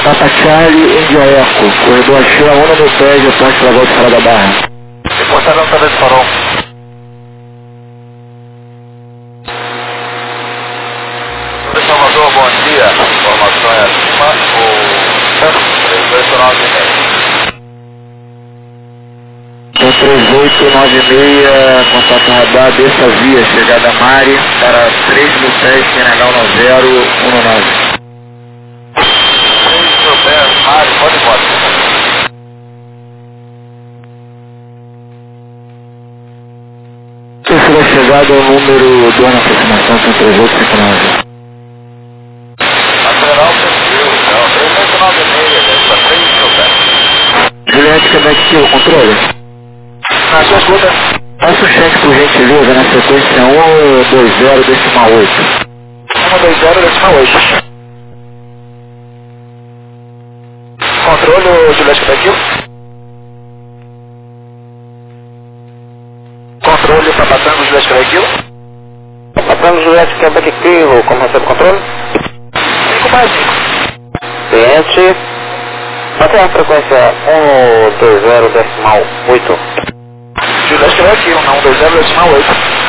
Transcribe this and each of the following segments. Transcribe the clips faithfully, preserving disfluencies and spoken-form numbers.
Papa Charlie, India Eco, corredor Axé, Ona no Pé, ponte para a volta fora da barra. Reportagem não sabe de farol. Sobre Salvador, bom dia. Informação é acima, o três oito nove seis. Então três oito nove seis, contato radar, dessa via, chegada Mari, para três mil pés, Q N H um zero um nove. três mil pés, Mari, pode ir embora. Terceira chegada é o número dois na aproximação, são três oito cinco nove. Lateral perfil, não, três oito nove seis, para três mil pés. Juliette, Quebec Kilo, controle? Na sua escuta. Faça o cheque por gentileza na sequência um dois zero decimal oito. um dois zero decimal oito. Controle, Juliette Quebec. Controle, Papatango, Juliette Quebec. Papatango, Juliette Quebec, como recebe o controle? cinco mais cinco. Cliente, até a frequência um dois zero decimal oito. Juliette Quebec, um dois zero decimal oito.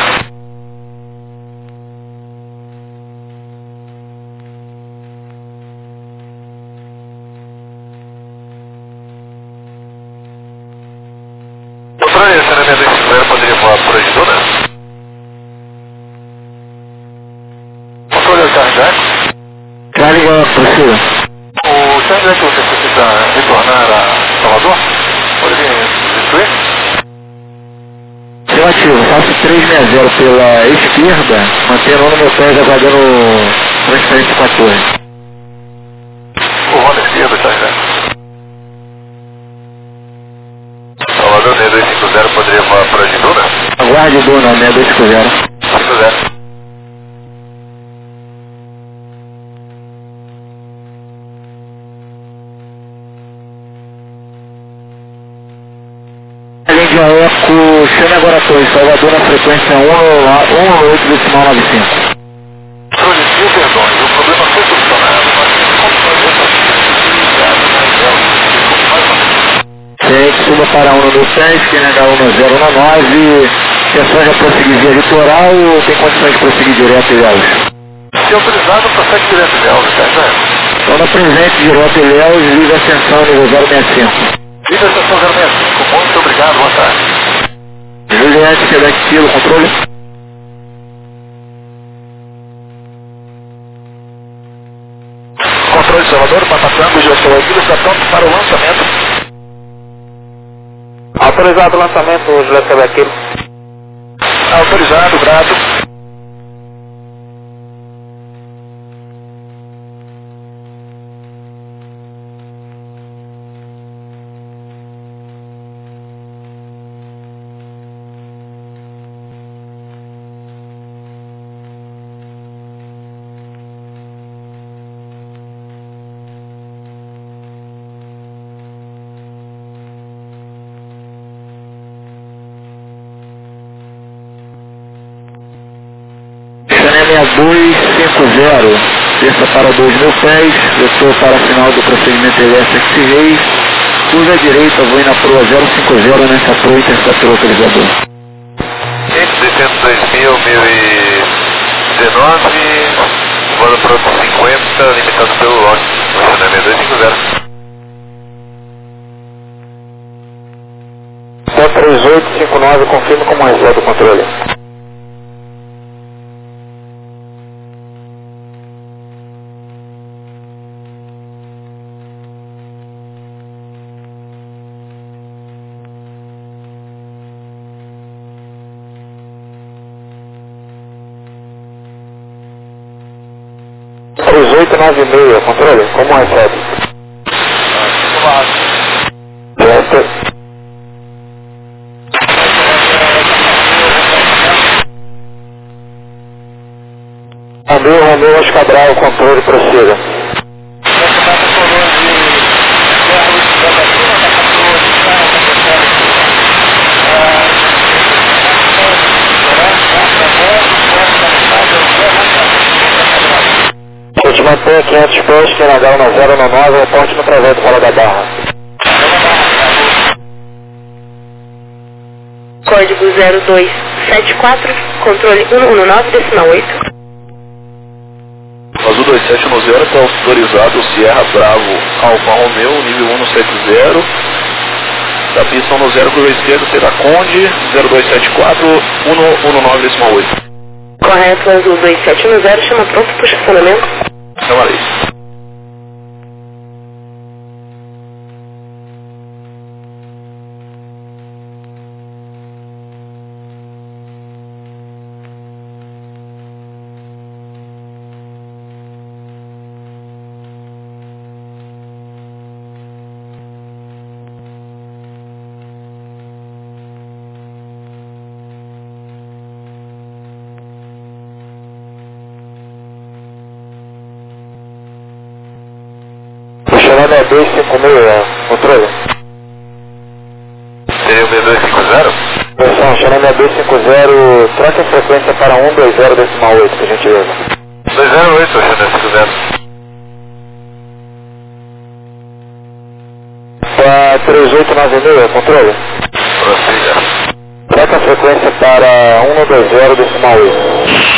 Controle, esse elemento de cinco poderia voar por aí toda? Controle, o Charles Jack. Carga, prossiga. O Charles Jack, você precisa retornar a Salvador? Poderia destruir? Relativo, faço três sessenta pela esquerda, mantendo o meu pé aguardando transferência quatorze. O Rona esquerdo, Charles Jack. Salvador, D dois cinco zero, poderia voar por aí toda? Aguarde, dona, né, dois cinco zero. cinco zero. Índia Eco, chame agora dois, Salvador na frequência um oito decimal nove cinco. Controle, mil perdões, o problema foi solucionado, mas como fazer para Segue, suba para um no seis, Q N H um zero um nove, questão já prosseguir via litoral ou tem condições de prosseguir direto e Ilhéus? se autorizado, prossegue direto de Elvis, certo? Então, na presente, direto e Ilhéus, livre ascensão nível zero sessenta e cinco. Viva a estação zero seis cinco, muito obrigado, boa tarde. Juliette, Quebec Kilo, controle? Controle de Salvador, Papatango, Juliette Quebec, está pronto para o lançamento. Autorizado o lançamento, Juliette Quebec. Autorizado, grato. dois cinco zero, desça para dois mil pés, vetor para a final do procedimento L S X Reis, curva à direita, vou na proa zero cinco zero nessa proa interceptor pelo autorizador. seiscentos e dois mil, mil e dezenove, voando para outro cinquenta, limitado pelo lote, funcionamento dois cinco zero. três oito cinco nove, confirma como recebe o controle. três oito nove seis, controle, como recebe? Certo. Romeu, Romeu, Escabral, controle, prossiga. mantenha quinhentos pés, que N H um zero um nove, reporte no trajeto fora da Barra. Código zero dois sete quatro, controle cento e dezenove, decimal oito. Azul dois sete um zero, está autorizado Sierra Bravo Alfa Romeo, nível cento e setenta, da pista um zero, curva esquerda, será Conde, zero dois sete quatro, cento e dezenove, decimal oito. Correto, Azul dois sete um zero, chama pronto para o estacionamento. Chamarei. Xanana dois cinco seis, controle. Seria o B dois cinco zero? Versão Xanana dois cinco zero, troca a frequência para cento e vinte, decimal oito, por gentileza. dois zero oito, Xanana cinco zero. Para três oito nove seis, controle. Prossiga. Troca a frequência para cento e vinte, decimal oito.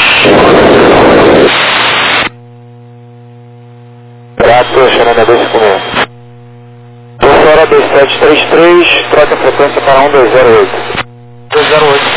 Prato, Xanana dois cinco seis. Professora dois sete três três, troca a frequência para cento e vinte. dois zero oito.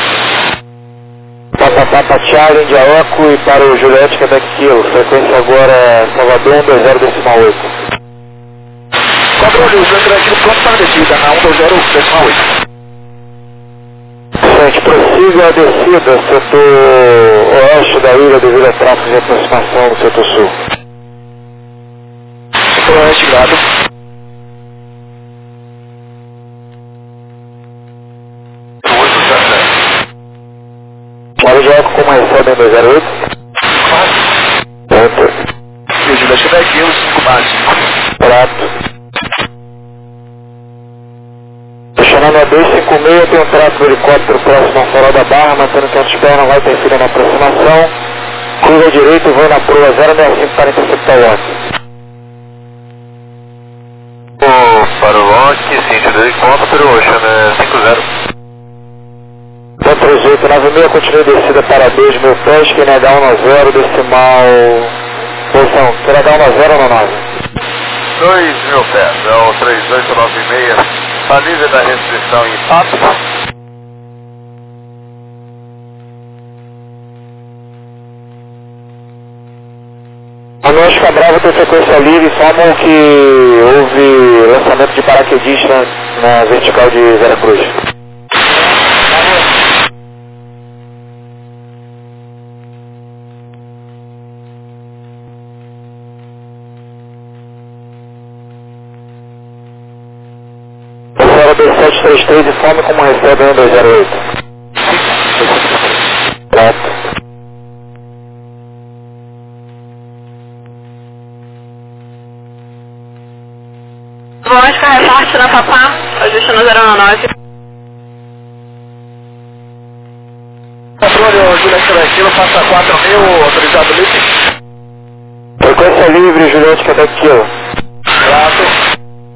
Papa Papa Charlie, India Eco e para o Juliette Quebec Kilo, frequência agora Salvador cento e vinte, decimal oito. Controle, o centro aqui pronto para a descida, na cento e vinte, decimal oito. Gente, prossiga a descida, setor oeste da ilha devido a tráfego de aproximação do setor sul. Setor oeste, grado. Mário de Eco, como recebe em dois zero oito? Ponto. E o Juliette Quebec Kilo, cinco base. Prato. Xanana dois cinco seis, tem um trato do helicóptero próximo ao farol da Barra, mantendo que antes não vai interferir na aproximação. Curva direita, voo na proa zero seis cinco para interceptar o Loki. Para o Loki, sentido do helicóptero, Ocean cinco zero. Então três oito nove seis, continue descida para dois mil pés, que N H um zero, decimal... Posição, N H um zero um nove. dois mil pés, é o três oito nove seis, está livre da restrição em Patos. A Oscar Bravo tem frequência livre, informam que houve lançamento de paraquedista na vertical de Veracruz. Professora dois sete três três, informe como recebe em dois zero oito. Prato. Oscar, reparte na Papá, ajuste no zero nove. Controle, o Juliette Quebec Kilo, passa quatro mil, autorizado livre. Frequência livre, Juliette Quebec Kilo. Prato.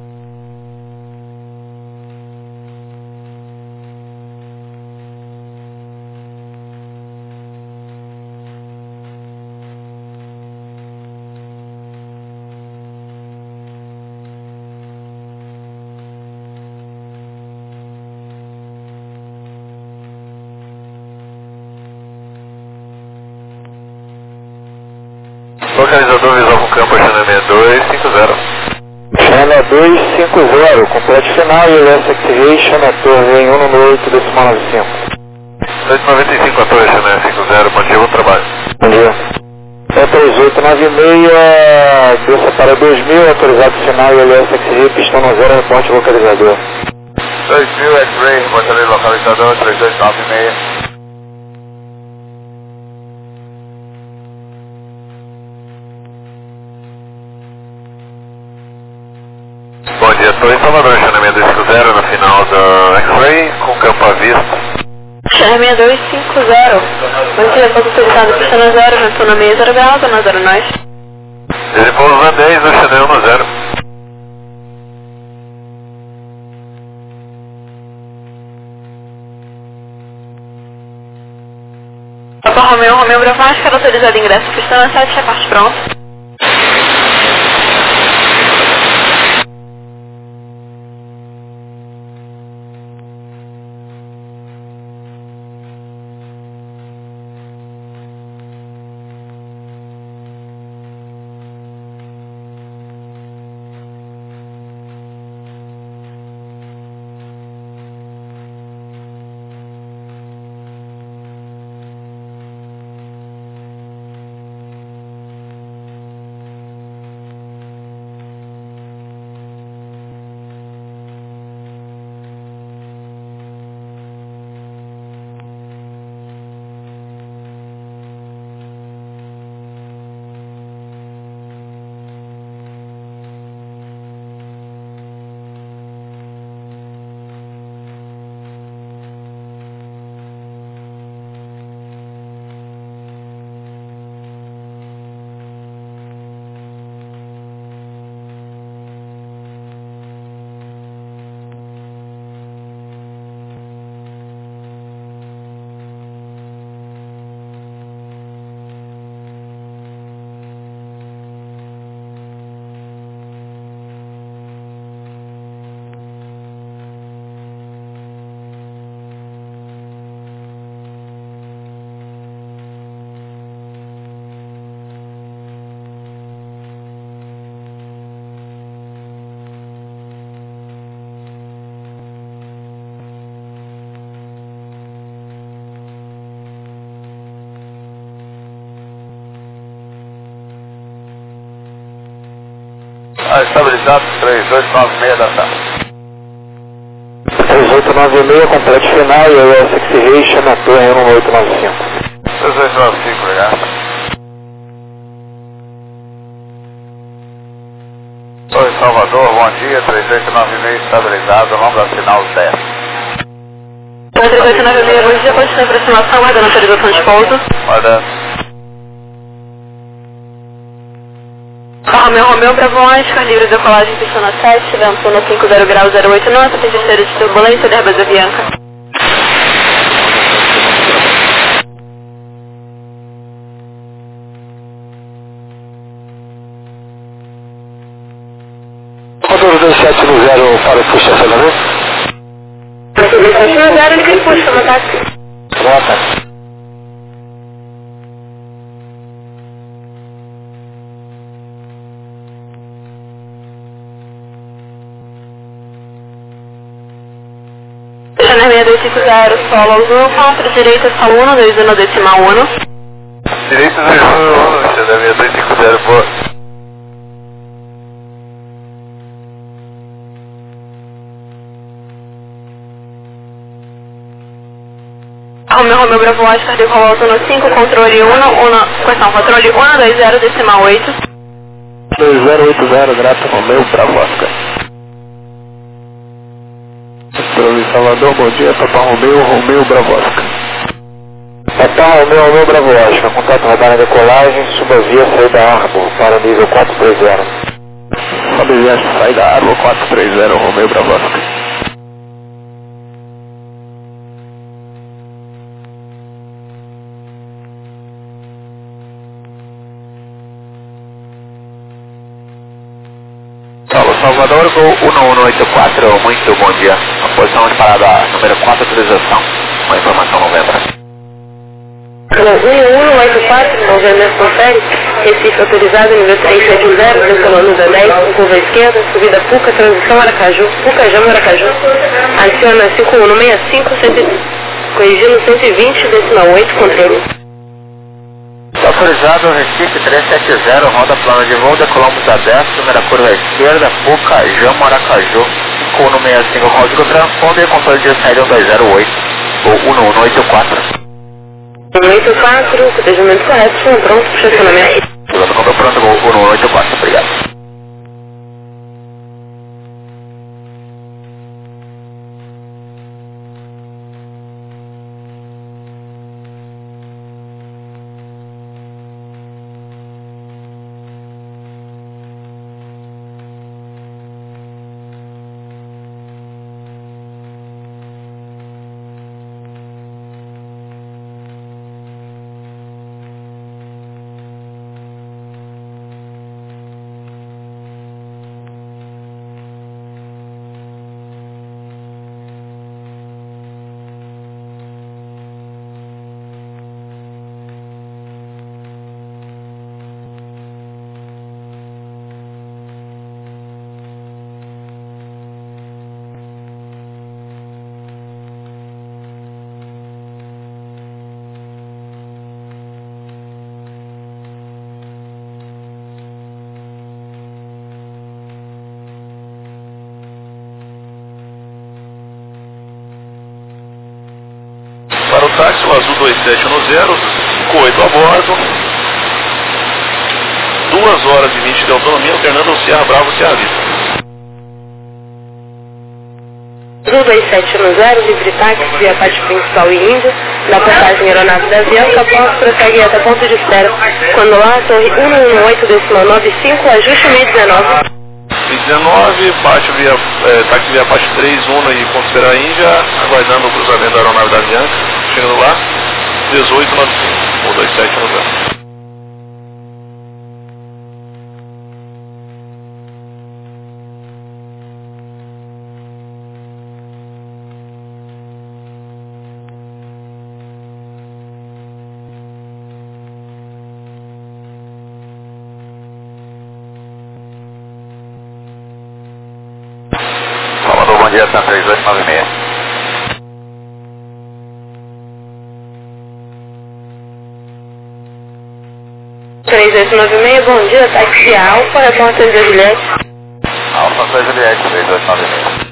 Localizador visual com campo Xanana dois cinco zero. Xanana dois cinco zero, completo final e L S Activation na torre em cento e oito, decimal noventa e cinco. dois noventa e cinco a torre Xanana cinco zero, mantive o trabalho. Bom dia. É três oito nove seis, desça para dois mil, autorizado final e L S Activation, pistão no zero, reporte localizador. dois mil X-Ray, reportarei localizador três oito nove seis. Bom dia, estou em Salvador, Xanana dois cinco zero, no final da X-Ray, com campo à vista. Xanana dois cinco zero. Bom dia, posso utilizar no pista no zero, na zona meia zero grau, na zero nove. Ele pousa dez no Chanel no zero. Papa Romeu, Romeu Bravo, escala autorizado ingresso, pista sete, check-out pronto. Ah, estabilizado, três oito nove seis da tarde. três oito nove seis, complete final, e o Six Reis, chama a torre um oito nove cinco. três oito nove cinco, obrigado. Oi, Salvador, bom dia, três oito nove seis, estabilizado, longa sinal dez. três oito nove seis, bom dia, pode ter aproximação, aguardando autorização de pouso. Guardando. Romeu, Romeu, Bravo, Oscar, livre de decolagem, pista na sete, vento no cinco zero grau zero oito nove, tem terceiro de turbulência, derba da Bianca. Motor dois sete no zero para o puxa estacionamento. Motor dois sete no zero, ele que puxa no táxi. Boa tarde. Chanel seis dois cinco zero, solo azul, quatro, direita, só um, dois um, decimal um. Direito dois um, Chanel seis dois cinco zero, boa. Romeu, Romeu, Bravo, Oscar, decolou alto no cinco, controle um, um, questão, controle um dois zero, decimal oito. dois zero oito zero, grato, Romeu, Bravo, Oscar. Controle Salvador, bom dia, Papa Romeu, Romeu, Bravo, Oscar. Papa Romeu, Romeu, Bravo, Oscar, contato radar na decolagem, suba via saída Arbor, para o nível quatro três zero. Sobe via saída Arbor, quatro três zero, Romeu, Bravo, Oscar. Salvador, Gol um um oito quatro, muito bom dia. A posição de parada número quatro, autorização. Uma informação novembro. um um oito quatro, movimento confere, Recife autorizado, nível três sete zero, decolando da dez, curva esquerda, subida Puca, transição Aracaju, Puca, Jama, Aracaju. Adiciona cinco um seis cinco, corrigindo cento e vinte, decimal oito, controle. Autorizado, Recife três sete zero, roda plana de voo, decolamos a dez, primeira curva esquerda, Puca, Jama, Aracaju, cinco um seis cinco, código transponder, controle de saída um dois zero oito, ou um um oito quatro. um oito quatro, cotejamento correto, som pronto, estacionamento. Pilota conta pronto, Gol um um oito quatro, obrigado. táxi, o azul dois sete um zero, cinco oito a bordo. duas horas e vinte de autonomia, alternando o Sierra Bravo e Sierra Vista. Azul dois sete um zero, livre táxi, via parte principal e Índia, da passagem aeronave da Avianca, após prosseguir até ponto de espera. Quando lá, torre um um oito decimal nove cinco, ajuste mil e dezenove. mil e dezenove, parte via, é, táxi via parte três Uno e ponto espera Índia, aguardando o cruzamento da aeronave da Avianca, chegando lá, dezoito noventa e cinco, ou dois sete um zero. Bom dia, Santa três dois nove seis. três dois nove seis, bom dia, táxi Alfa, repórter de Juliette. Alfa Santa Juliette, três dois nove seis.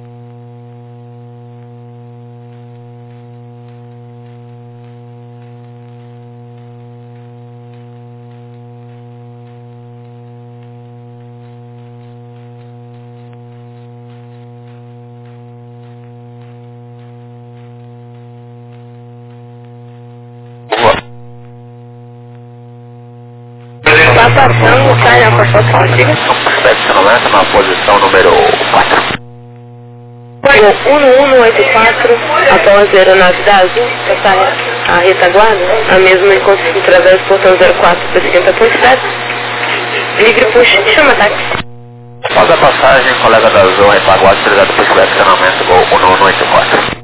Está passando, sai na foto, diga. Sete na posição número quatro. O um um oito quatro, após a aeronave da Azul, passar a retaguarda, a mesma conseguir através do portão zero quatro para cinquenta ponto sete. Livre puxa, chama táxi. Após a passagem, colega da Azul, retaguarda, obrigado por direcionamento, gol um um oito quatro.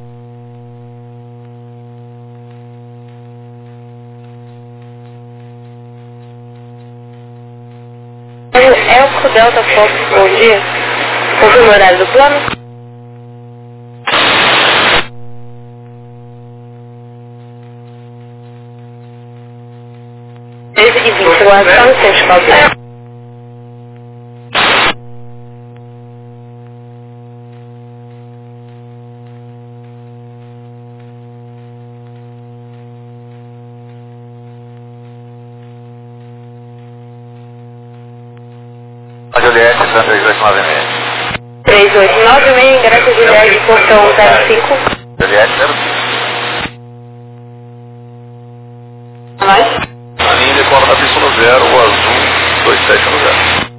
Elco Delta Fox, bom dia. Confirma o horário do plano? treze e vinte, guardação, sem escalda. Juliette, Santa três dois nove seis. três oito nove seis, ingresso Juliette, portão zero cinco. Juliette, zero Mais? A linha decola da pista no zero, o azul dois sete um zero.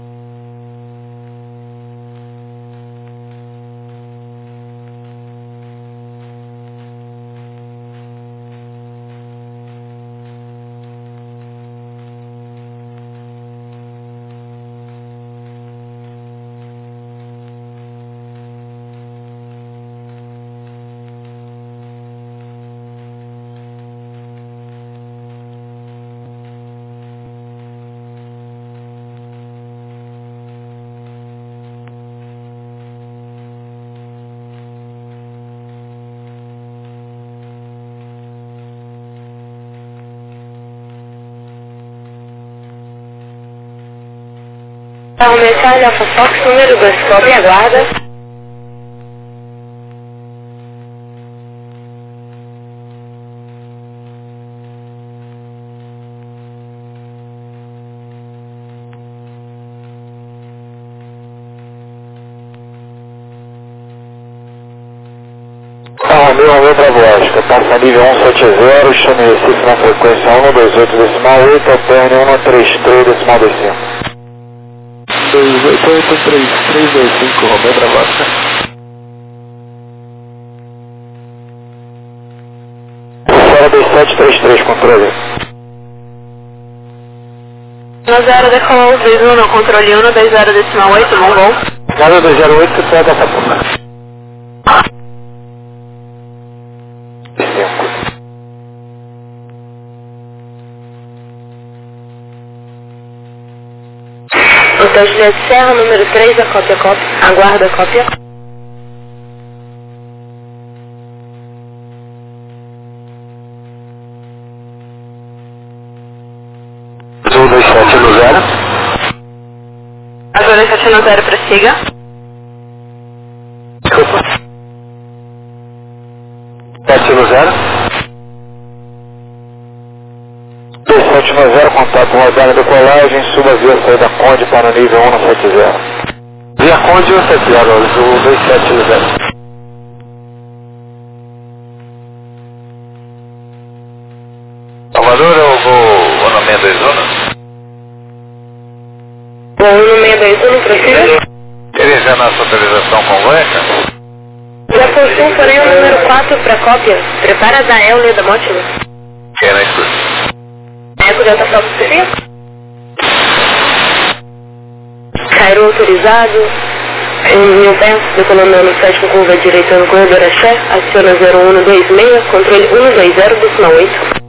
Para o mensagem Alfa Fox, número dois, cobre e aguarda. Romeu, Romeu Bravo Oscar, passa nível um sete zero, chame Recife na frequência um dois oito decimal oito, alterne um três três decimal dois cinco. dois oito oito três três dois cinco, Romeu Bravo Oscar. Fora dois sete três três, controle. um zero decolou, dois um no controle um, dois zero decimal oito, bom bom. Nada dois zero oito, pega essa porra. Então, Juliette Serra, número três, a cópia, cópia. Aguarda a cópia. Azul dois sete um zero. Azul dois sete um zero, prossiga. Desculpa. sete um zero. Contato rodando a decolagem, suba via saída Conde para nível um sete zero. Via Conde um sete zero, Azul dois sete zero. Salvador, eu vou o nome dois um. Bom, no meio dois um, prossiga. Ele já na sua autorização convoca? Já possui, porém, o número quatro para cópia. Prepara da Euler da Mótila. Quem não escuta? Eco Delta Fox Sofia. Cairo autorizado. Um mil pés, decolando no sétimo curva direita no corredor Axé. Aciona zero um dois seis, controle um dois zero, decimal oito.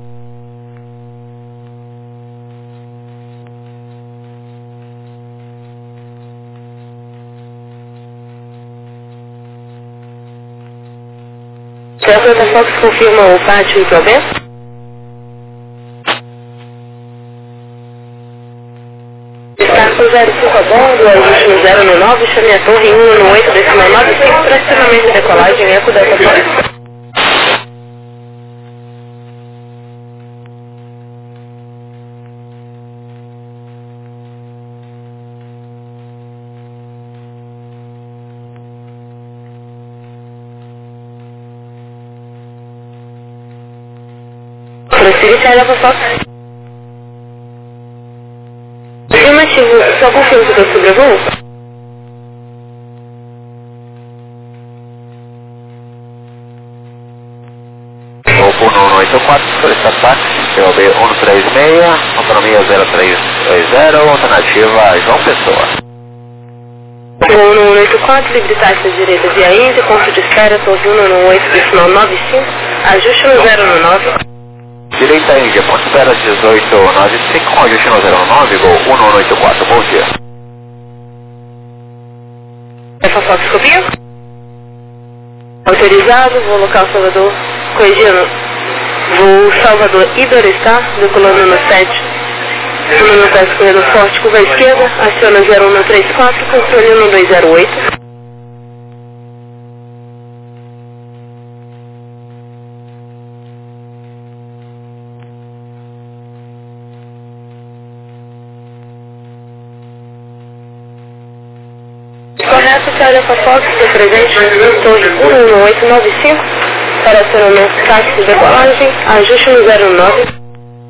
Delta Fox confirma o pátio e provento. Está com zero cinco a bordo, ajuste no zero nove, chame a torre um oito, decimal nove cinco para acionamento de decolagem, Eco Delta Fox. Prossiga, Delta Fox. Afirmativo, só confirma que eu sobrevoo? O um oito quatro, solista táxi, C O B um três seis, autonomia zero três dois zero, alternativa João Pessoa. um um oito quatro, livre taxa direita via Indy, ponto de espera, Torre um oito, decimal nove cinco, ajuste no zero nove. Direita Índia, ponto espera dezoito noventa e cinco, com ajuste no zero nove, gol um um oito quatro, bom dia. Essa foto copia? Autorizado, vou local Salvador, corrigindo, voo Salvador Iberostar, decolando no sete, no teste corredor forte, curva esquerda, aciona zero um três quatro, controle um dois zero oito. Correto, Célia Fofox, estou presente no torre um um oito nove cinco, para acionamento táxi de decolagem, ajuste no zero nove.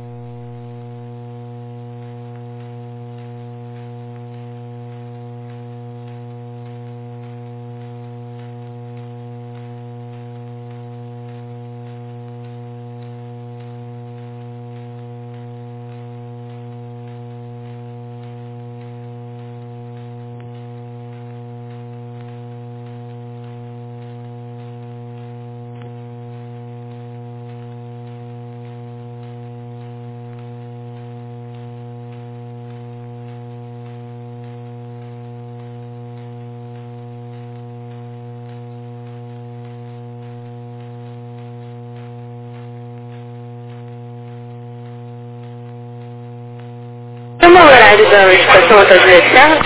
Como é o horário da estação até de Serra?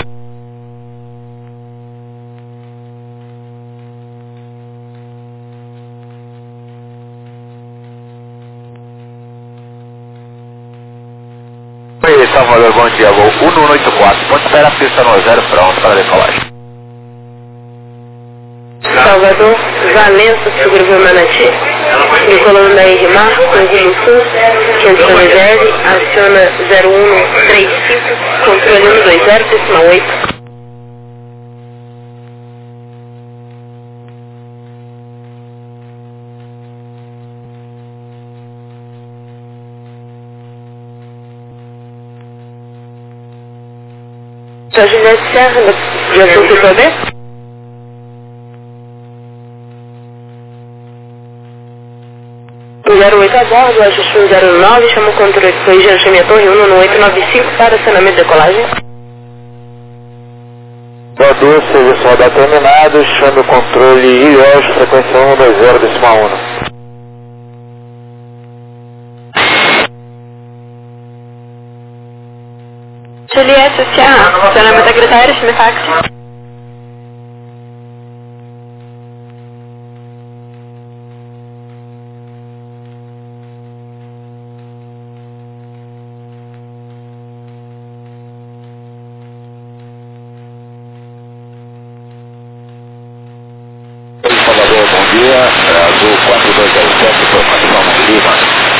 Oi, Salvador, bom dia, gol um um oito quatro, ponto espera pista no zero, pronto para decolagem. Salvador, Valença, sobrevoo Manati, decolando da R Mar, no rumo sul, quinhentos L, aciona zero um três cinco, controle um dois zero, decimal oito. São José de Serra, de Assunto P B? zero oito a bordo, ajuste no zero nove, chama o controle de corrigir, chame a torre um oito nove cinco para acionamento de decolagem. Voador, serviço rodar terminado, chame o controle I O S, frequência um dois zero, decimal um. Juliette, S A, acionamento da Gritária, chame táxi. quatro dois zero sete, informação na Lima.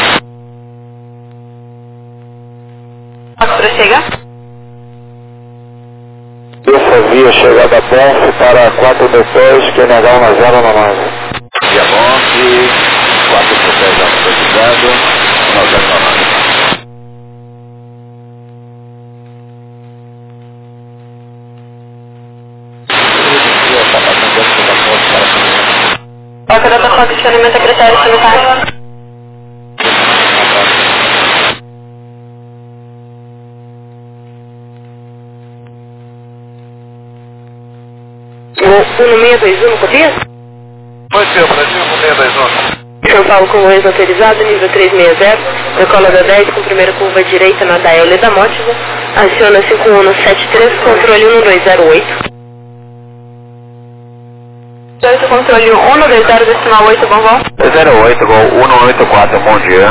Para chegar? Essa via chegada a Ponce para quatro mil pés, Q N H um zero na nave. Via Monte, quatro mil pés autorizado, um zero na nave. Operador com condicionamento a critério sanitário. O um seis dois um, copia? Pois sim, Brasil, um seis dois um. São Paulo com voz autorizado, nível trezentos e sessenta, decola da dez com primeira curva direita na Dael da Mótiva, aciona cinco um sete três, controle um dois zero oito. Controle um dois zero, decimal oito, bom voo. zero oito, gol um oito quatro, bom dia.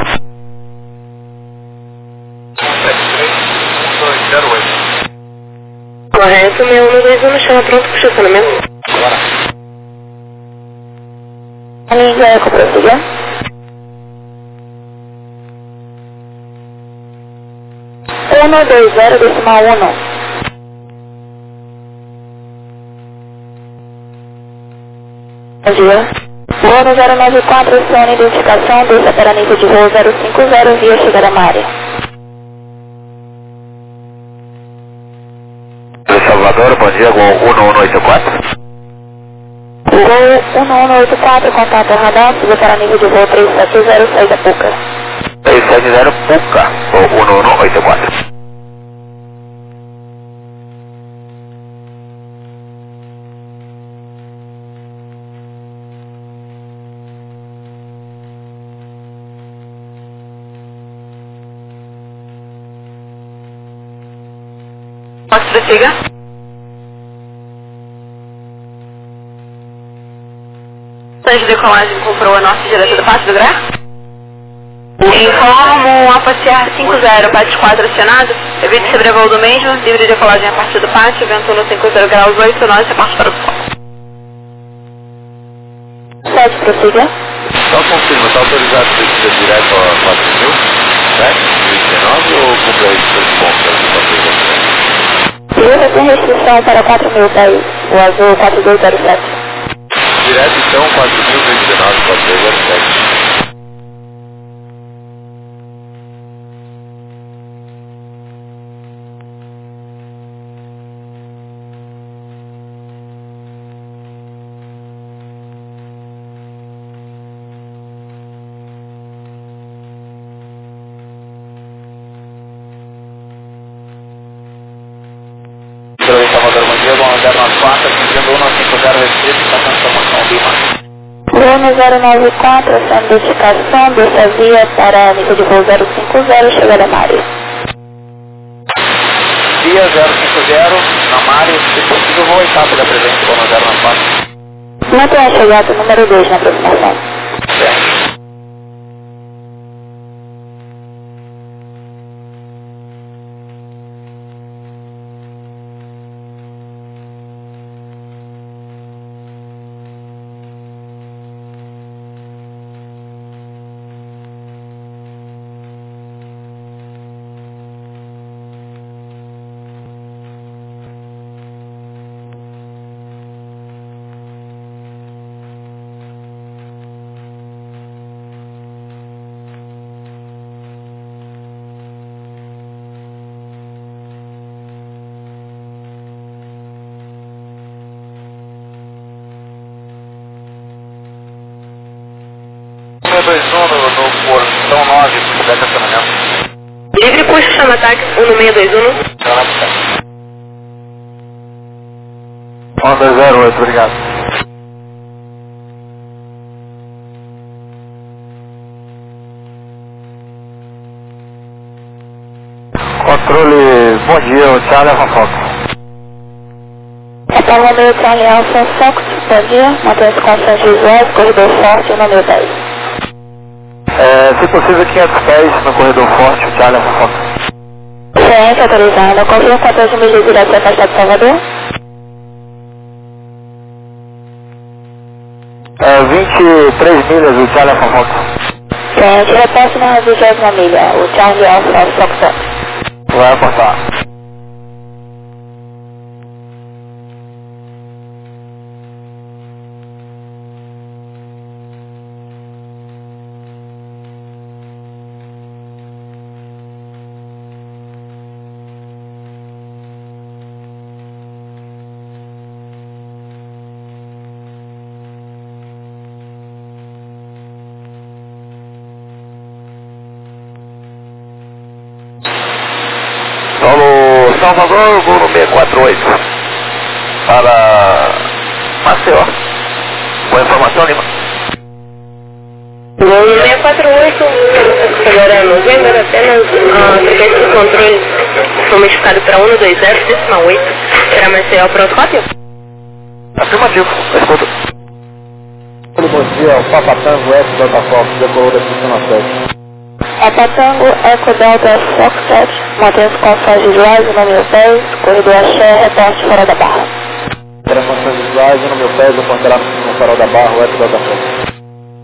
um dois zero oito. Correto, seis um dois um, chama pronto para o estacionamento. Bora. A língua é compartilhar. um dois zero, decimal um. Bom dia. Voo zero nove quatro, Sony, identificação, desça para nível de voo zero cinco zero, via chegada à área. Salvador, bom dia, gol um um oito quatro. Voo um um oito quatro, contato radar, suba para nível de voo três sete zero, saída Puca. três sete zero, Puca, gol um um oito quatro. Posso prossiga? Estação de decolagem comprou a nossa direto do Pátio do Grá? Informo a passear cinco zero, Pátio quatro acionado, evite sobrevoo do mesmo, livre de decolagem a partir do pátio, vento no cinco zero graus oito, nós reparte para o sol. Pode prossiga? Só confirma, está autorizado para ir direto a quatro mil, sete, mil e dezenove ou cumpre aí os pontos? Segura sem restrição para quatro mil pés, o azul quatro dois zero sete. Direto então, quatro mil e dezenove, quatro dois zero sete. Salvador, bom dia, bom zero nove quatro, sentindo um cinco zero restrito, estação de informação Lima. Bruno zero nove quatro, essa identificação, dessa via para nível de voo zero cinco zero, chegada na área. Via zero cinco zero, na Mari, se possível, vou etapa da presença, bom zero nove quatro. Não tem a chegada número dois na aproximação. Certo. um dois um no, no portão nove, se puder estacionamento. Livre, puxa, chama ataque, um seis dois um. um dois zero oito, obrigado. Controle, bom dia, o Charlie Afonso. Apolo Romeo Charlie Alfa Fox, bom dia, mantenha-se constante visual, corredor forte, número dez. É, se possível, quinhentos pés no corredor forte, o Charlie Afonso. Ciência autorizada, confirma quatorze milhas direto afastado de Salvador. É, vinte e três milhas do Charlie Alfa Fox. Gente, repete na vigésima milha, o Charlie Alfa Fox. Vai apontar. Paulo Salvador, voo no seis quatro oito para Maceió. Boa informação, Lima. Voo no seis quatro oito, agora novembro, apenas a frequência de controle foi modificada para um dois zero, decimal oito, para Maceió, pronto, cópia? Afirmativo, escuta. Bom dia, o Papa Tango S Delta Fox, decolou da Cristina sete. Papa Tango, Eco Delta Fox sete, mantém-se com ações visuais, o número dez, corredor Axé, reporte fora da barra. Transmissões visuais, o número dez, o ponteiro no farol da barra, o S Delta Fox.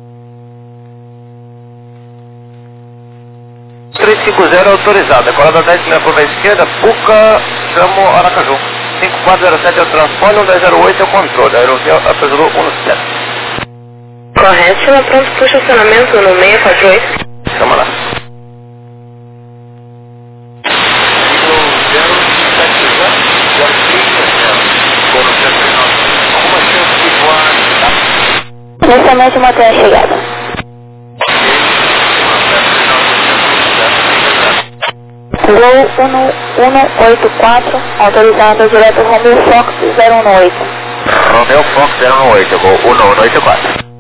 três cinco zero autorizado, decolada dez milhas curva esquerda, Puca, Chamo, Aracaju. cinco quatro zero sete é o transponder, um dez zero oito é o controle, aerovia apresentou um sete. Correto, chama pronto para o estacionamento no seis quatro oito. Chama lá. Inicialmente mantém a chegada. Voo um oito quatro, autorizado direto Romeo Fox zero um oito. Romeo Fox zero um oito, voo um um oito quatro.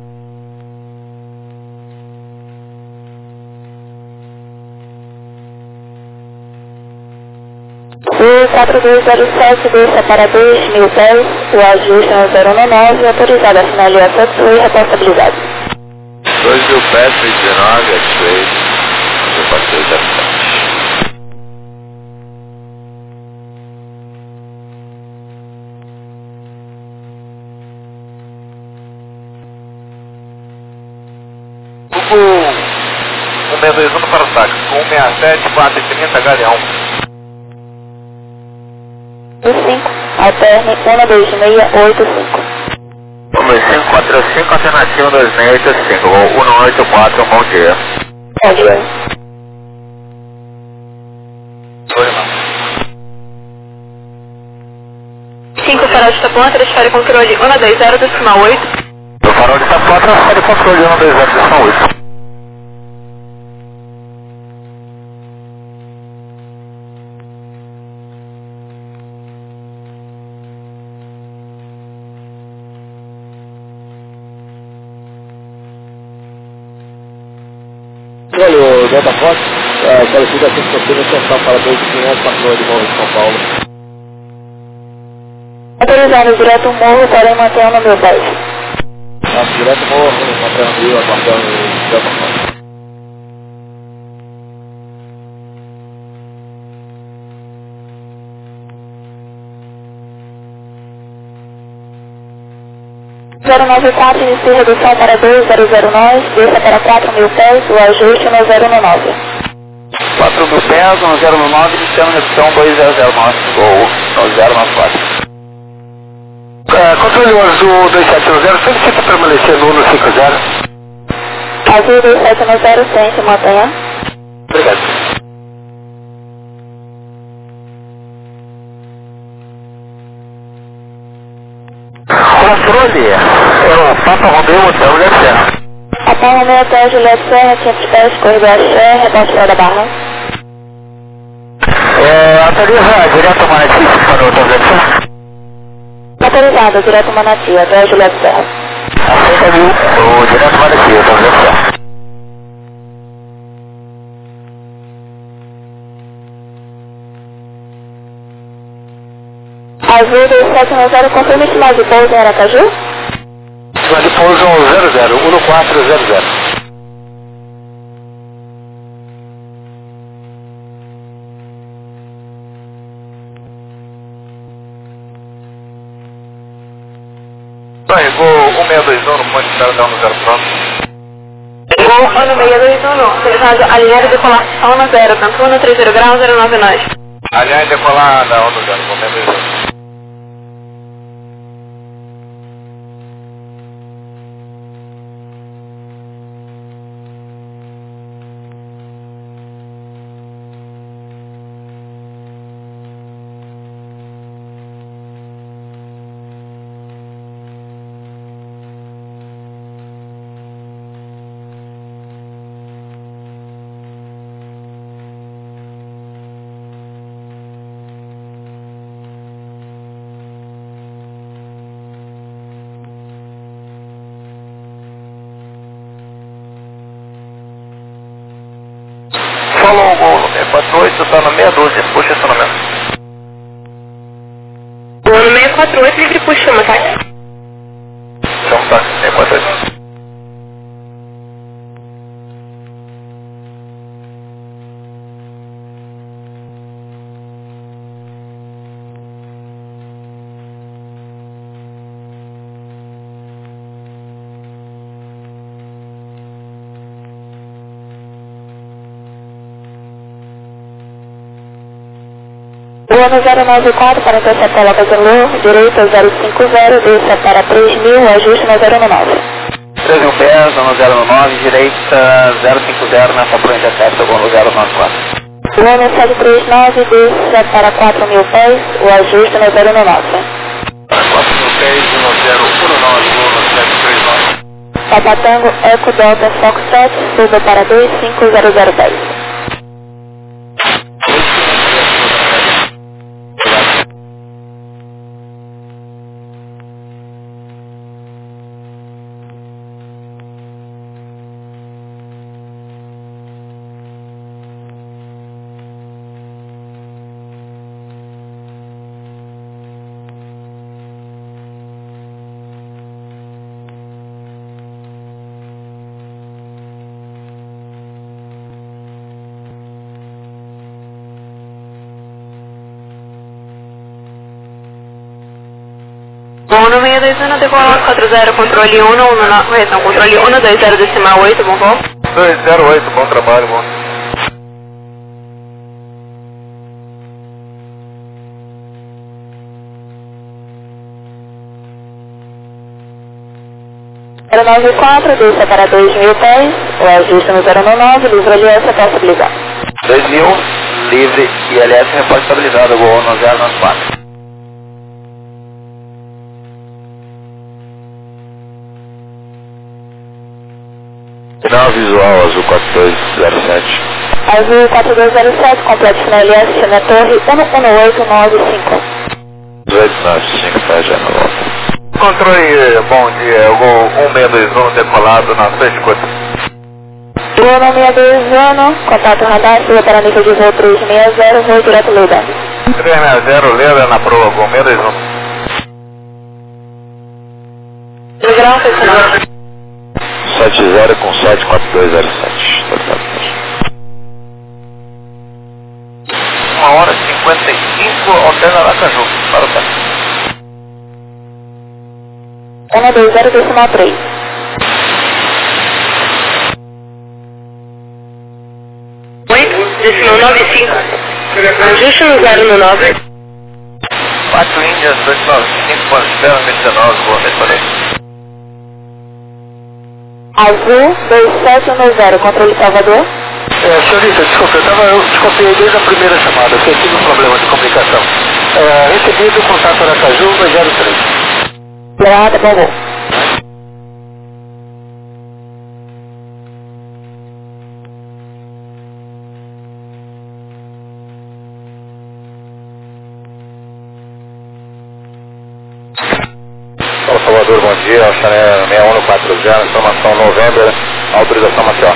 O quatro dois zero sete deixa para dois mil pés, o ajuste no zero um nove, autorizado a finalizar X-Ray responsabilizado. dois mil pés, dezenove, X-Ray, quatro dois zero sete. Grupo um seis dois um para o táxi, com um seis sete, quatro trinta, Galeão. cinco, alterne um dois seis oito cinco. um dois cinco quatro cinco, alternativa dois seis oito cinco, voo um um oito quatro, bom dia. Bom dia. Oi, não. cinco farol de Tapuã, transfere controle um dois zero, decimal oito. O farol de Tapuã transfere controle um dois zero, decimal oito. Olha, o Delta Fox, é, qualificação de você central para dois mil e quinhentos, patrulha de Morro de São Paulo. Autorizado direto Morro, porém mantém o número dez. Nossa, direto Morro, encontrando Rio, aguardando o Delta Fox. zero nove quatro, inicia redução para dois zero zero nove, deixa para quatro mil pés, o ajuste no zero um nove. quatro mil pés, um zero nove, iniciando redução dois zero zero nove, ou no zero nove quatro. É, controle um azul dois sete um zero, solicita permanecer no um cinco zero. Azul dois sete um zero, centro, mantenha. Obrigado. Controle, é o Papa Romeu Hotel Juliette Serra. Papa Romeu Hotel Juliette Serra, quinhentos pés, corredor Axé, reporte fora da barra. É, autoriza direto Manati para o Hotel Juliette Serra. Autorizado, direto Manati, Hotel Juliette Serra. Aceita mil, o direto Manati, Hotel Juliette Serra. Azul dois sete um zero, confirma estimado de pouso em Aracaju? Estimado de pouso zero zero, um quatro zero zero. Tá, Gol um seis dois um, no ponto de zero no zero pronto. Gol um seis dois um, autorizado alinhar e decolar onda zero, Cancún, trinta graus, zero nove nove. Alinhar e decolar da onda zero, Gol um seis dois um. Falou, Gol seis quatro oito, tá no meia dúzia, puxa estacionamento. Gol no seis quatro oito, livre puxa, chama táxi. Chama o táxi, seis quatro oito. Ano zero nove quatro para interceptar a Casalô, direita zero cinco zero, desça para três mil, ajuste na zero nove. três mil pés, ano zero nove, direita zero cinco zero, nessa pro intercepta, no zero nove quatro. Ano sete três nove, desça para quatro mil pés, o ajuste na zero nove. quatro mil pés, no zero um nove, Gol no sete três nove. Papatango, Eco Delta Fox sete, suba para dois cinco zero zero dez. Gol no seis dois um, decolar quatro zero, controle um, um nove, correção, controle um dois zero, decimal oito, bom voo. dois zero oito, bom trabalho, bom. zero nove quatro, desça para dois mil pés, o ajuste no zero nove, livre L S até estabilizar. dois mil, livre e L S repórte estabilizado, Gol no zero nove quatro. Final visual, azul quatro dois zero sete. Azul quatro dois zero sete, complete final L S, na torre um um oito nove cinco. oito nove cinco, tá já na volta. Controle, bom dia, Gol um seis dois um, decolado na frente curta. Gol no seis dois um, contato radar, suba para nível de voo três seis zero, voo direto Leda. três seis zero, Leda na proa, Gol seis dois um. Grau, fechado. sete zero com sete quatro dois zero sete. uma hora e cinquenta e cinco, Hotel Aracaju, para o táxi. um dois zero, decimal três. oito, decimal nove cinco. Ajuste no zero nove. quatro Índias, dois nove cinco, zero dezenove, boa noite, falei. Azul dois sete um zero, controle Salvador. É, senhorita, desculpa, eu, tava, eu desconfiei desde a primeira chamada, eu tive um problema de comunicação. É, recebido o contato Aracaju dois zero três. Obrigada, bom voo. Salvador, bom dia, Chanel seis um quatro zero, informação November, autorização Maceió.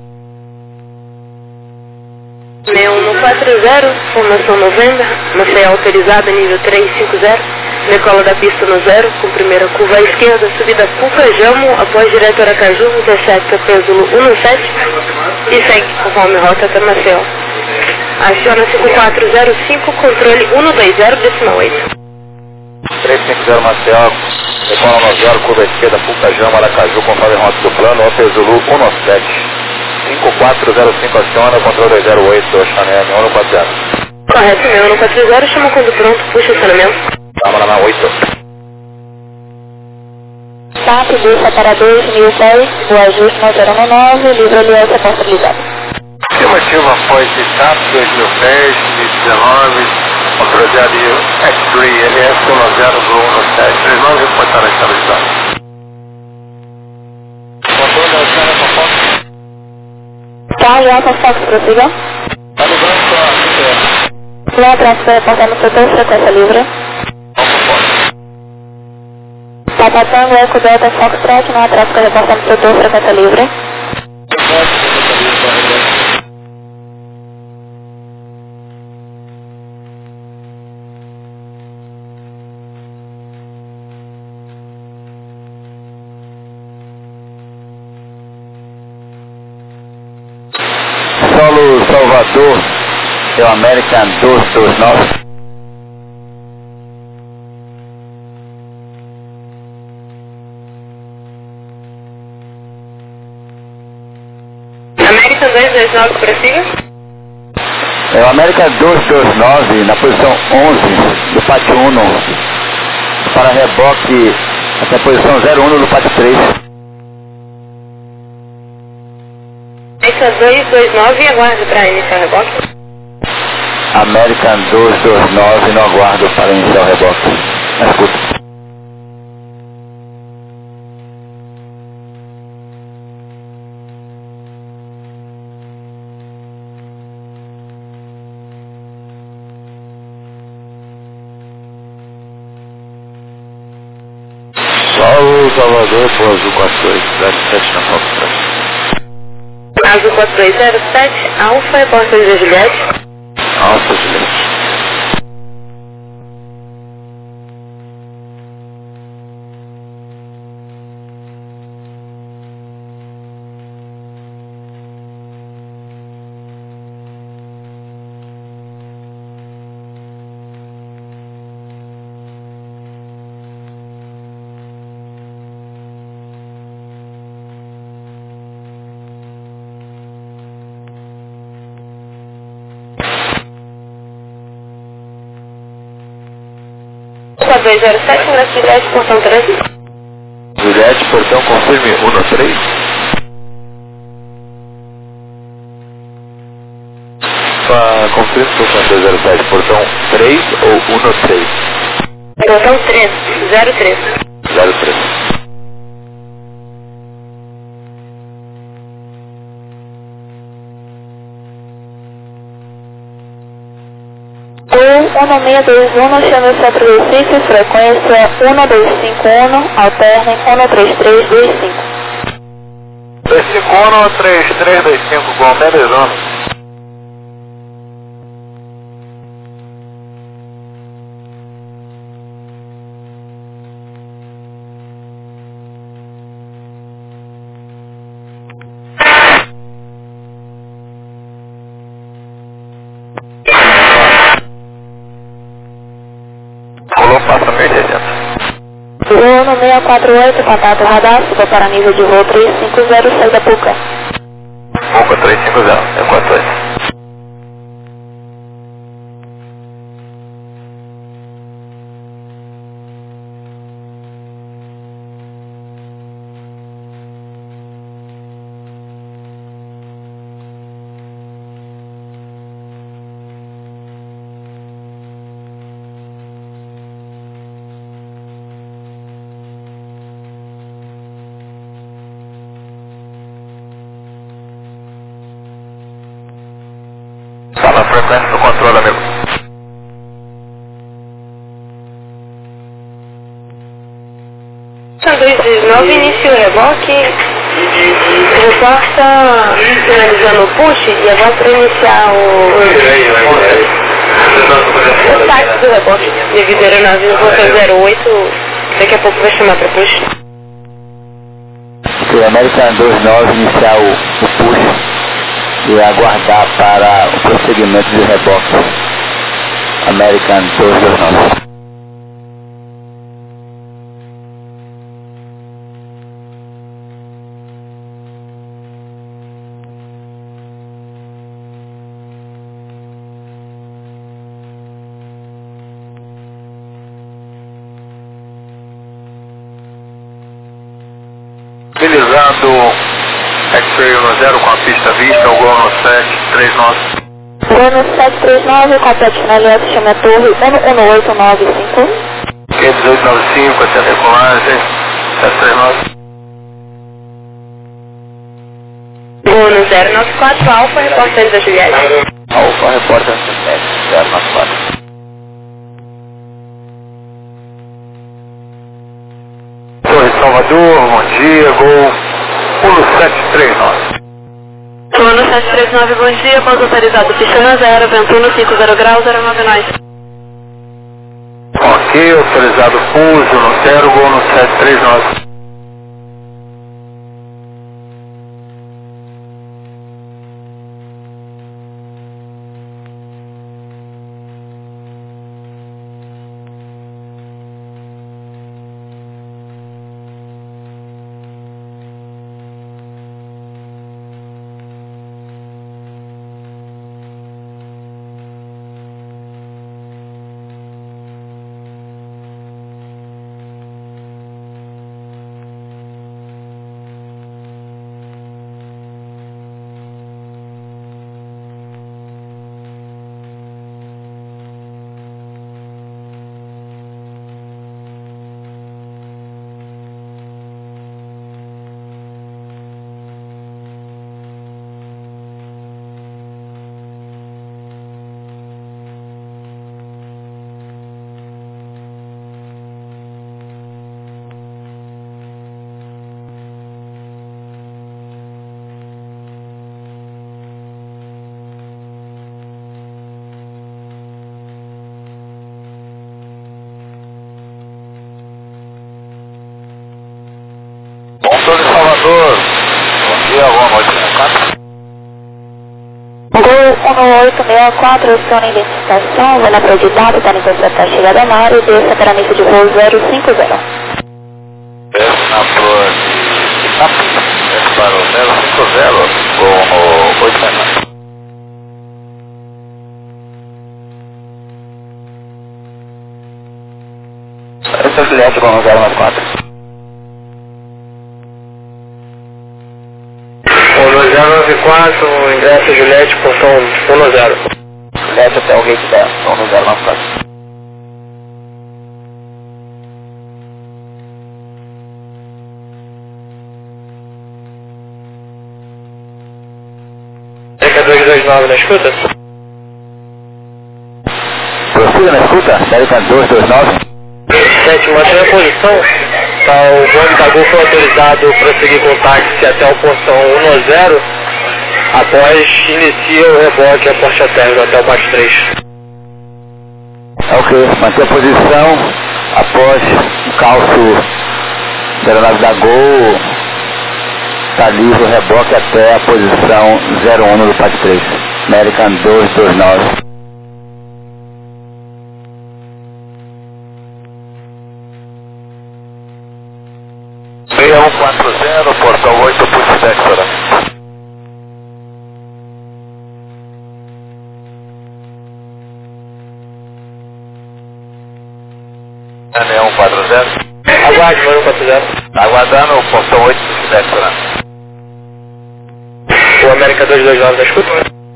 seis um quatro zero, formação November, Maceió autorizada, nível três cinco zero, decola da pista no zero, com primeira curva à esquerda, subida Puca Jamo, após direto Aracaju, dezessete Pesulo um sete e segue conforme rota até Maceió. Aciona cinco quatro zero cinco, controle um dois zero, decimal oito. três cinco zero Maceió, Decola zero, curva esquerda, Pucajama, Aracaju, controle rota do plano, Hotel Zulu um sete. cinco quatro zero cinco aciona, controle dois zero oito, Chanel um quatro zero. Correto, meu um quatro zero, chama quando pronto, puxa o acionamento. Paraná oito. T A P B para dois mil e dez, o ajuste no zero um nove, livre aliança possibilidade. Estimativa após de T A P dois mil e dez, dois mil e dezenove, autorizaria X três L S um zero um sete três nove, reportar a estabilidade. Controle Alcântara com Fox. Tá, Aliança Fox, prossiga. Tá lembrando só a C T F. Não atraso para reportar no setor, frequência livre. Tá passando Eco Delta Foxtrot, não atraso para reportar no setor, frequência livre. Solo Salvador, é o American dois dois nove. American dois dois nove, prossiga. É o American dois dois nove, na posição onze do pátio um, para reboque até a posição zero um do pátio três. American dois dois nove, aguarde para iniciar o reboque. American dois dois nove, no aguardo para iniciar o reboque. Na escuta. Solo Salvador, por azul quatro dois zero sete na Fox. Azul quatro dois zero sete, Alfa, reporta de Juliette. Alfa, Juliette. quatro dois zero sete, ingresso Juliette, portão treze. Juliette, portão, confirme um três. Para confirme, portão dois zero sete, portão três ou um três? Portão três, zero três. zero três. O um seis dois um, chama o centro do sítio, frequência um dois cinco um, alterne um três três dois cinco. dois cinco um, três três dois cinco, com Belezano. Rolou, passa mil e sessenta. Bruno seis quatro oito, contato radar, suba para nível de voo três cinco zero, sai da Puca. Puca três cinco zero, é quatro oito. Está na frequência do controle, amigo. dois dois nove, inicia o reboque. Reporta finalizando o push e agora para iniciar o... o táxi do reboque. Devido a aeronave no portão zero oito, daqui a pouco vai chamar para push. O American dois nove iniciar o, o push e aguardar para o prosseguimento de reboque. American dois dois nove. ok, um zero com a pista vista, o gol no sete três nove. Gol no sete três nove, complete na L S, chama a torre um um oito nove cinco. Ok, dezoito noventa e cinco, até a decolagem, sete três nove. Gol no zero nove quatro, Alfa, repórter da Juliette. Alfa, repórter da Juliette, zero nove quatro. Torre Salvador, bom dia, gol um sete três nove. Gol no sete três nove, bom dia, pouso autorizado, pista no zero, vento no cinco zero graus, zero nove nove. Ok, autorizado pouso no zero, gol no sete três nove. Torre Salvador, bom dia, boa noite, Gol um oito seis quatro, aciona a identificação, vai na prioridade, está interceptar a chegada à área e desça para a missa de voo zero cinco zero. Desce na flor de Itapi, desce para o zero cinco zero, gol no oito seis nove. Esse é o Juliette, gol no zero nove quatro. zero nove quatro, ingresso Juliette, portão um zero. Juliette até o gate dez, gol no zero nove quatro. América dois dois nove na escuta? Prossiga na escuta, América dois dois nove. sete, mantém a posição. Tá, o voo da Gol foi autorizado para seguir com o táxi até o portão um zero. Após inicia o reboque a Porsche Térmico até o Baixo três. Ok, manter a posição após o calço da aeronave da Gol. Está livre o reboque até a posição zero um do Pac três. American dois dois nove. seis um quatro zero, portão oito, pushback, senhora. N um quatro zero. Aguarde, N um quatro zero. Aguardando o portão oito, pushback, senhora. O América dois dois nove na escuta?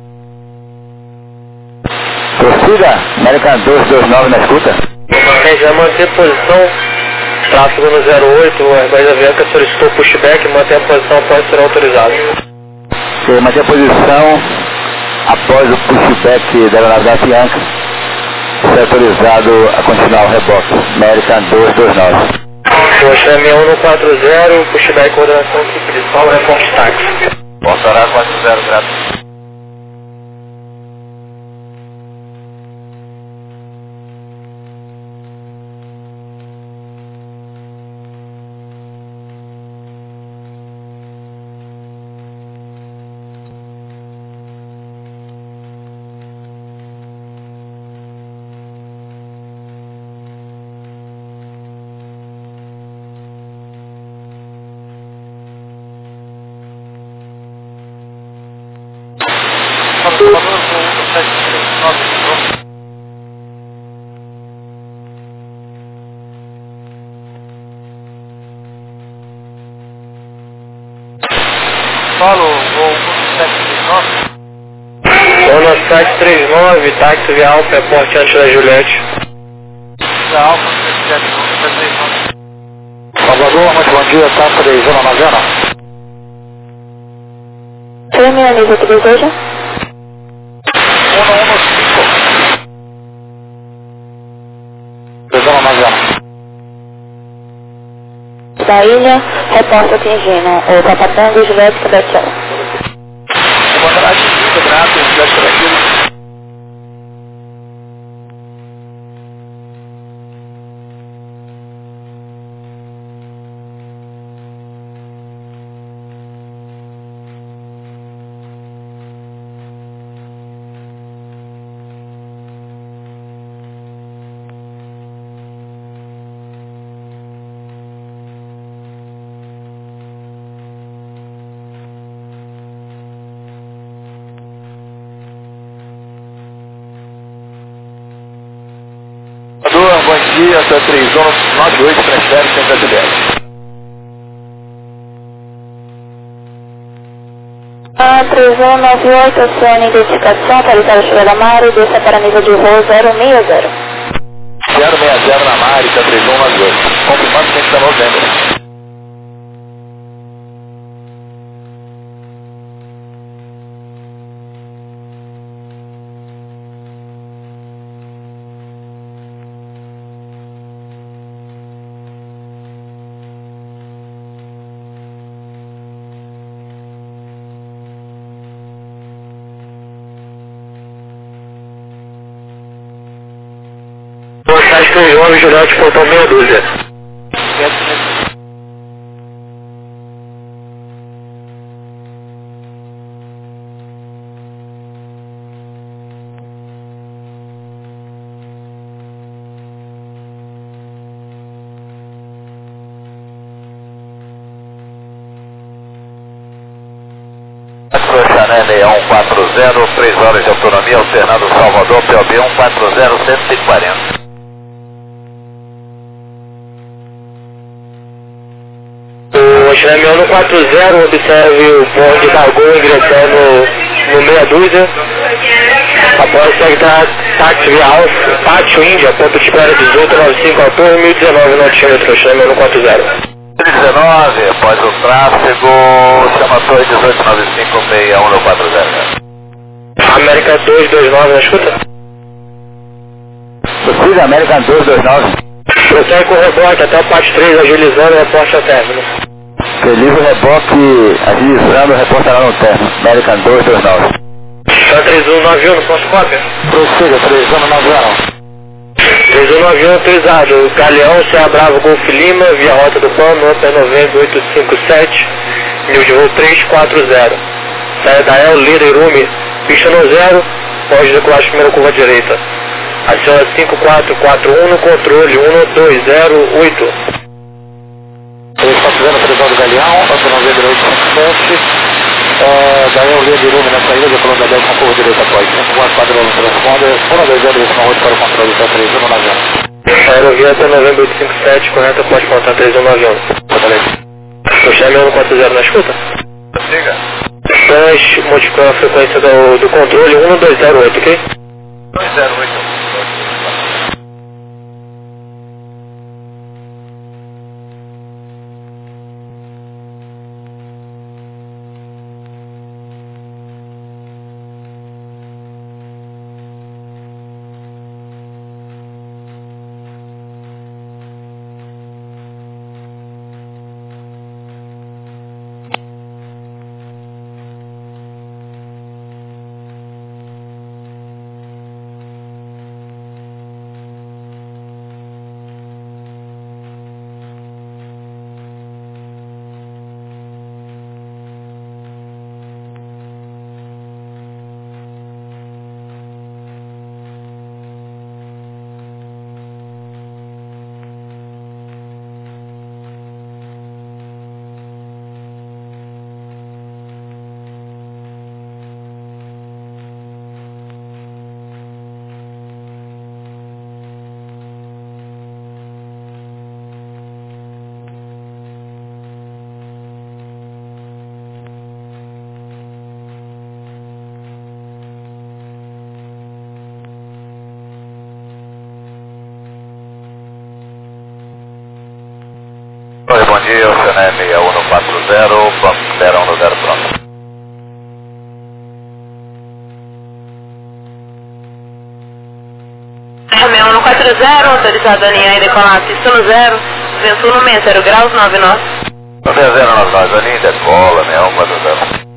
Prossiga, American dois dois nove na escuta. A gente vai manter posição, tráfego no zero oito, o Airbus Avianca solicitou pushback, mantém a posição após ser autorizado. Ok, manter a posição após o pushback da aeronave da Avianca. Ser autorizado a continuar o reboque. American dois dois nove. Poxa, M um no quatro zero, pushback coordenação equipe de Paulo, reporte táxi. Bolsonaro quatro zero, graças. Paulo, sete três nove, táxi via Alfa, reporte antes da Juliette. Da Alfa, sete três nove. Salvador, muito bom dia, tá três, zona novena. Termina nível que deseja? um um cinco. Zona novena. Da ilha, reporte atingindo o Papatango e Juliette Cabecel. Comandante atingido, grato, Juliette Cabecel. Bom dia, até três horas, nove oito, transfere sem S D S. A três um nove oito, acione identificação para evitar a chuva da mar e desça para nível de voo zero seis zero. zero seis zero na Marica, três um nove oito. Confirmando que a gente está novembro. Sete três nove, Juliette, portão meia dúzia. Chané seis um quatro zero, três horas de autonomia, alternando Salvador, P O B um quatro zero, cento e quarenta. O Chané um quatro zero, observe o bonde da Gol ingressando no meia dúzia. Após segue táxi via Alfa, Pátio Índia, ponto de espera dezoito nove cinco, altura mil e dezenove notímetros, Chané um quatro zero. dezenove, após o tráfego, chama Torre dezoito nove cinco, seis um quatro zero. América dois dois nove, na escuta? Possível, América dois dois nove. Prossegue com o rebote até o Pátio três, agilizando o reporte ao término. Feliz o reboque, agilizando o reporte lá no término. América dois dois nove. Só três um nove um, no ponto cópia? Prossiga, três um nove um. três um nove um autorizado, Galeão, Serra Bravo, Golf Lima, via Rota do Pano, Open noventa oito cinco sete, nível de voo três quatro zero. Saia da El, Líder, Ume, pista no zero, pode decolar a primeira curva direita. Aciona cinco quatro quatro um no controle, um dois zero oito. três quatro zero, previsão do Galeão, Open noventa oito cinco sete. Uh, da El, Líder, Ume, na saída do plano da Del com curva direita após. cinco quatro quatro no transponder, um dois zero oito para o controle da três um nove um. Aerovia até noventa oito cinco sete, correta, pode contar três um nove um. O Chame um quatro zero na escuta? Siga. Trans, modificando a frequência do, do controle, um dois zero oito, ok? dois zero oito. dia, Oceané seis um quatro zero, zero um zero pronto. seis um quatro zero, autorizado a linha e decolar, pista no zero, vento no seis zero graus, nove nove. seis zero nove nove, a linha decola, seis um quatro zero.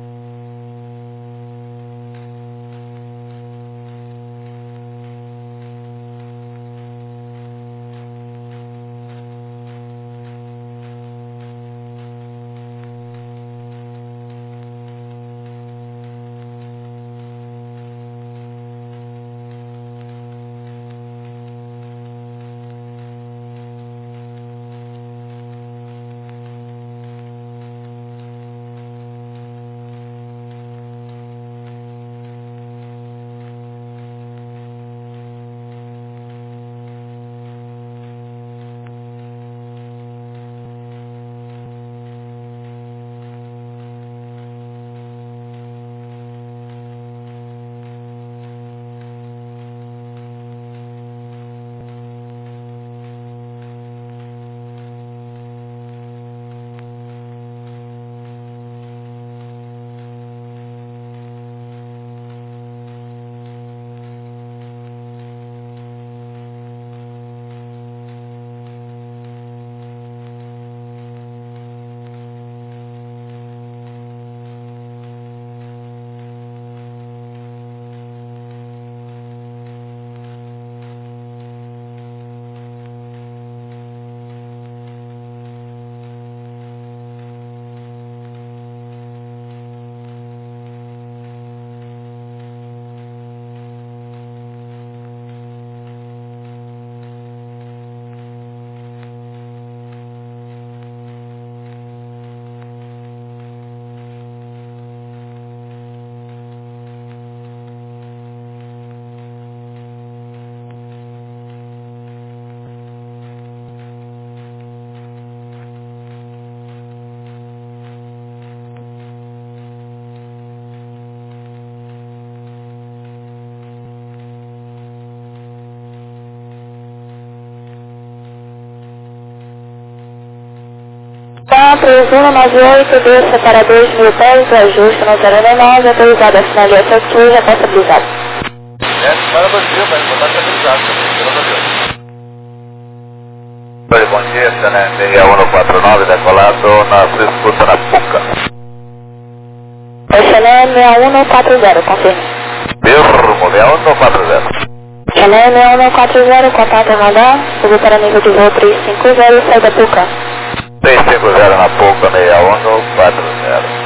três um nove oito, desça para dois mil pés, ajuste no zero nove, autorizado a sinalização aqui, já está estabilizado. É, para dois mil, mas botar estabilizado também, pelo amor de Deus. Oi, bom dia, Oceané seis um quatro nove, decolado na sua escuta na Puca. Oceané seis um quatro zero, confirme. Firmo, seis um quatro zero. Oceané seis um quatro zero, contato radar, subiu para nível de voo trezentos e cinquenta, sai da Puca. trezentos e cinquenta na Puca, seis um quatro zero.